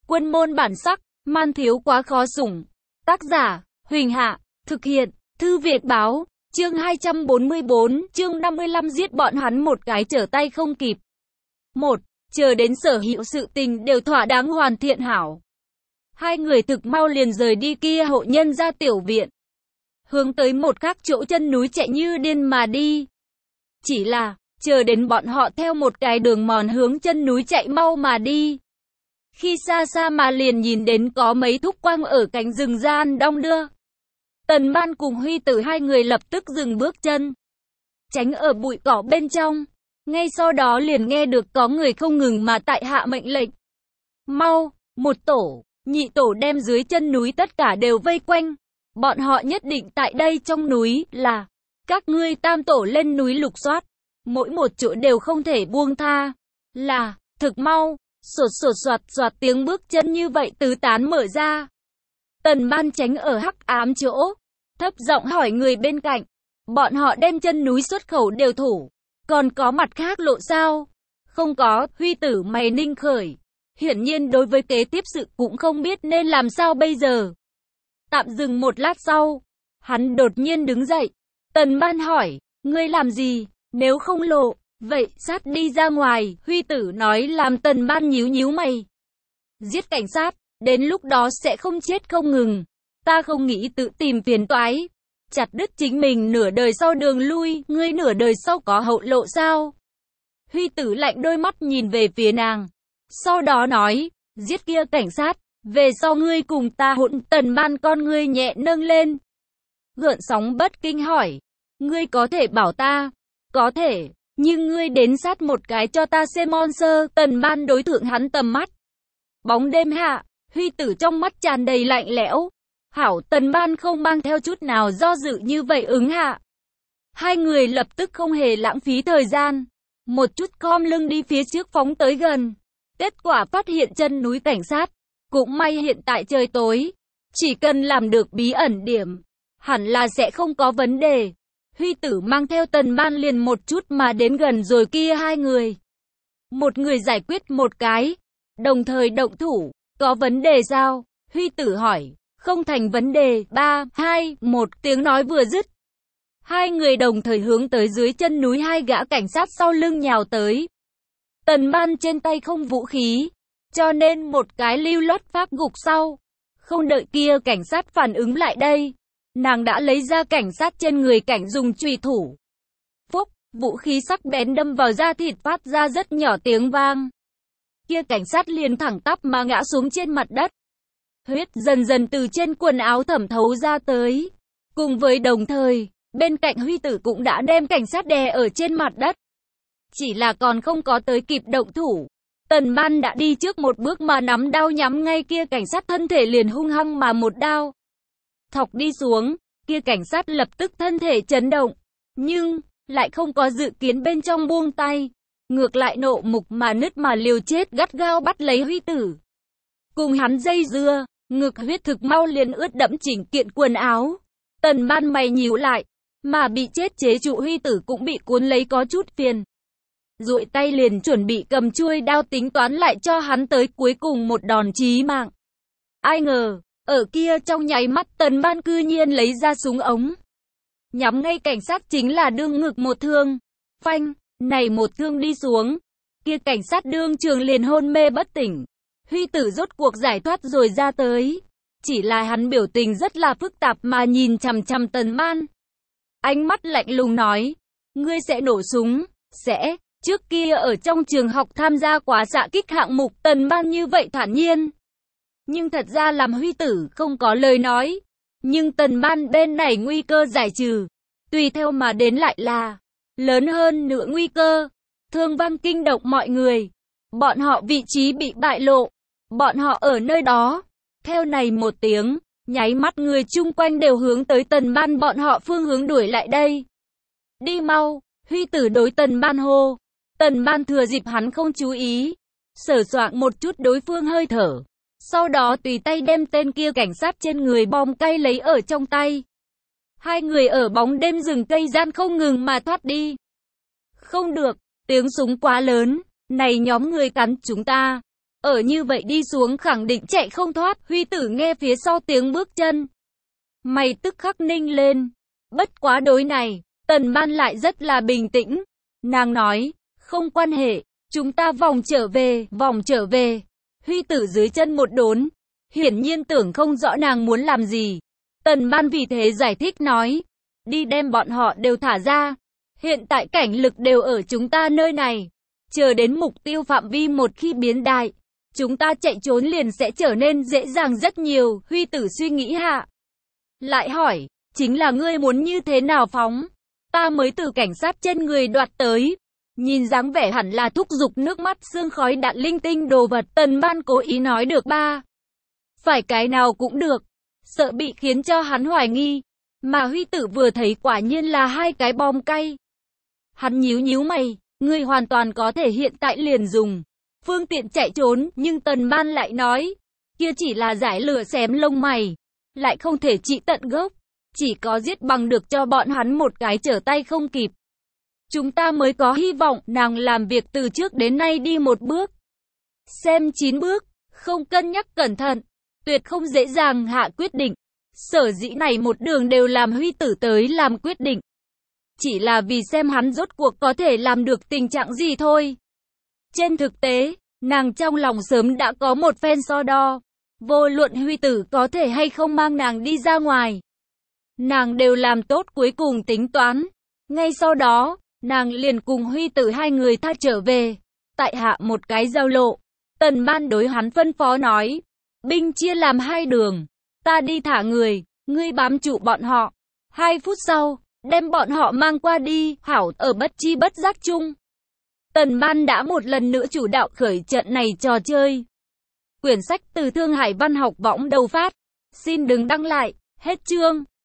Quân môn bản sắc, man thiếu quá khó sủng. Tác giả, Huỳnh Hạ, thực hiện, Thư Việt Báo, chương 244, chương 55 giết bọn hắn một cái trở tay không kịp. 1. Chờ đến sở hữu sự tình đều thỏa đáng hoàn thiện hảo. Hai người thực mau liền rời đi kia hộ nhân ra tiểu viện. Hướng tới một khác chỗ chân núi chạy như điên mà đi. Chỉ là, chờ đến bọn họ theo một cái đường mòn hướng chân núi chạy mau mà đi. Khi xa xa mà liền nhìn đến có mấy thúc quang ở cánh rừng gian đong đưa. Tần Ban cùng Huy Tử hai người lập tức dừng bước chân. Tránh ở bụi cỏ bên trong. Ngay sau đó liền nghe được có người không ngừng mà tại hạ mệnh lệnh. Mau, một tổ, nhị tổ đem dưới chân núi tất cả đều vây quanh. Bọn họ nhất định tại đây trong núi là các ngươi tam tổ lên núi lục soát. Mỗi một chỗ đều không thể buông tha. Là, thực mau, sột soạt tiếng bước chân như vậy tứ tán mở ra. Tần Ban tránh ở hắc ám chỗ. Thấp giọng hỏi người bên cạnh. Bọn họ đem chân núi xuất khẩu đều thủ. Còn có mặt khác lộ sao? Không có, Huy Tử mày ninh khởi. Hiển nhiên đối với kế tiếp sự cũng không biết nên làm sao bây giờ. Tạm dừng một lát sau. Hắn đột nhiên đứng dậy. Tần Ban hỏi, ngươi làm gì? Nếu không lộ, vậy sát đi ra ngoài. Huy Tử nói làm Tần Ban nhíu nhíu mày. Giết cảnh sát, đến lúc đó sẽ không chết không ngừng. Ta không nghĩ tự tìm phiền toái. Chặt đứt chính mình nửa đời sau đường lui, ngươi nửa đời sau có hậu lộ sao? Huy Tử lạnh đôi mắt nhìn về phía nàng. Sau đó nói, giết kia cảnh sát, về sau ngươi cùng ta hỗn. Tần Ban con ngươi nhẹ nâng lên. Gợn sóng bất kinh hỏi, ngươi có thể bảo ta? Có thể, nhưng ngươi đến sát một cái cho ta xem monster. Tần Ban đối thượng hắn tầm mắt. Bóng đêm hạ, Huy Tử trong mắt tràn đầy lạnh lẽo. Hảo, Tần Ban không mang theo chút nào do dự như vậy ứng hạ. Hai người lập tức không hề lãng phí thời gian. Một chút khom lưng đi phía trước phóng tới gần. Kết quả phát hiện chân núi cảnh sát. Cũng may hiện tại trời tối. Chỉ cần làm được bí ẩn điểm. Hẳn là sẽ không có vấn đề. Huy Tử mang theo Tần Ban liền một chút mà đến gần rồi kia hai người. Một người giải quyết một cái. Đồng thời động thủ. Có vấn đề sao? Huy Tử hỏi. Không thành vấn đề. 3, 2, 1 tiếng nói vừa dứt. Hai người đồng thời hướng tới dưới chân núi hai gã cảnh sát sau lưng nhào tới. Tần Ban trên tay không vũ khí. Cho nên một cái lưu loát pháp gục sau. Không đợi kia cảnh sát phản ứng lại đây. Nàng đã lấy ra cảnh sát trên người cảnh dùng chùy thủ. Phúc, vũ khí sắc bén đâm vào da thịt phát ra rất nhỏ tiếng vang. Kia cảnh sát liền thẳng tắp mà ngã xuống trên mặt đất. Huyết dần dần từ trên quần áo thẩm thấu ra tới. Cùng với đồng thời, bên cạnh Huy Tử cũng đã đem cảnh sát đè ở trên mặt đất. Chỉ là còn không có tới kịp động thủ. Tần Ban đã đi trước một bước mà nắm đao nhắm ngay kia cảnh sát thân thể liền hung hăng mà một đao. Thọc đi xuống, kia cảnh sát lập tức thân thể chấn động. Nhưng, lại không có dự kiến bên trong buông tay. Ngược lại nộ mục mà nứt mà liều chết gắt gao bắt lấy Huy Tử. Cùng hắn dây dưa, ngực huyết thực mau liền ướt đẫm chỉnh kiện quần áo. Tần Ban mày nhíu lại, mà bị chết chế trụ Huy Tử cũng bị cuốn lấy có chút phiền. Duỗi tay liền chuẩn bị cầm chuôi đao tính toán lại cho hắn tới cuối cùng một đòn chí mạng. Ai ngờ, ở kia trong nháy mắt Tần Ban cư nhiên lấy ra súng ống. Nhắm ngay cảnh sát chính là đương ngực một thương. Phanh, này một thương đi xuống. Kia cảnh sát đương trường liền hôn mê bất tỉnh. Huy Tử rốt cuộc giải thoát rồi ra tới. Chỉ là hắn biểu tình rất là phức tạp mà nhìn chằm chằm Tần Ban. Ánh mắt lạnh lùng nói. Ngươi sẽ nổ súng. Sẽ. Trước kia ở trong trường học tham gia quá xạ kích hạng mục. Tần Ban như vậy thản nhiên. Nhưng thật ra làm Huy Tử không có lời nói. Nhưng Tần Ban bên này nguy cơ giải trừ. Tùy theo mà đến lại là lớn hơn nữa nguy cơ. Thương vong kinh động mọi người. Bọn họ vị trí bị bại lộ. Bọn họ ở nơi đó. Theo này một tiếng, nháy mắt người chung quanh đều hướng tới Tần Ban bọn họ phương hướng đuổi lại đây. Đi mau, Huy Tử đối Tần Ban hô. Tần Ban thừa dịp hắn không chú ý. Sờ soạng một chút đối phương hơi thở. Sau đó tùy tay đem tên kia cảnh sát trên người bom cay lấy ở trong tay. Hai người ở bóng đêm rừng cây gian không ngừng mà thoát đi. Không được, tiếng súng quá lớn. Này nhóm người cắn chúng ta. Ở như vậy đi xuống khẳng định chạy không thoát. Huy Tử nghe phía sau tiếng bước chân, mày tức khắc ninh lên. Bất quá đối này, Tần Ban lại rất là bình tĩnh. Nàng nói, không quan hệ, chúng ta vòng trở về. Huy Tử dưới chân một đốn, hiển nhiên tưởng không rõ nàng muốn làm gì. Tần Ban vì thế giải thích nói, đi đem bọn họ đều thả ra. Hiện tại cảnh lực đều ở chúng ta nơi này. Chờ đến mục tiêu phạm vi một khi biến đại, chúng ta chạy trốn liền sẽ trở nên dễ dàng rất nhiều. Huy Tử suy nghĩ hạ, lại hỏi, chính là ngươi muốn như thế nào phóng? Ta mới từ cảnh sát trên người đoạt tới. Nhìn dáng vẻ hẳn là thúc giục nước mắt sương khói đạn linh tinh đồ vật. Tần Ban cố ý nói được ba. Phải cái nào cũng được. Sợ bị khiến cho hắn hoài nghi. Mà Huy Tử vừa thấy quả nhiên là hai cái bom cay. Hắn nhíu nhíu mày. Ngươi hoàn toàn có thể hiện tại liền dùng phương tiện chạy trốn. Nhưng Tần Ban lại nói, kia chỉ là giải lửa xém lông mày, lại không thể trị tận gốc. Chỉ có giết bằng được cho bọn hắn một cái trở tay không kịp. Chúng ta mới có hy vọng. Nàng làm việc từ trước đến nay đi một bước, xem 9 bước, không cân nhắc cẩn thận, tuyệt không dễ dàng hạ quyết định. Sở dĩ này một đường đều làm Huy Tử tới làm quyết định, chỉ là vì xem hắn rốt cuộc có thể làm được tình trạng gì thôi. Trên thực tế, nàng trong lòng sớm đã có một phen so đo. Vô luận Huy Tử có thể hay không mang nàng đi ra ngoài, nàng đều làm tốt cuối cùng tính toán. Ngay sau đó, nàng liền cùng Huy Tử hai người tha trở về. Tại hạ một cái giao lộ, Tần Ban đối hắn phân phó nói, binh chia làm hai đường, ta đi thả người, ngươi bám trụ bọn họ. 2 phút sau, đem bọn họ mang qua đi. Hảo. Ở bất chi bất giác chung, Tần Ban đã một lần nữa chủ đạo khởi trận này trò chơi. Quyển sách từ Thương Hải Văn Học Võng đầu phát. Xin đừng đăng lại. Hết chương.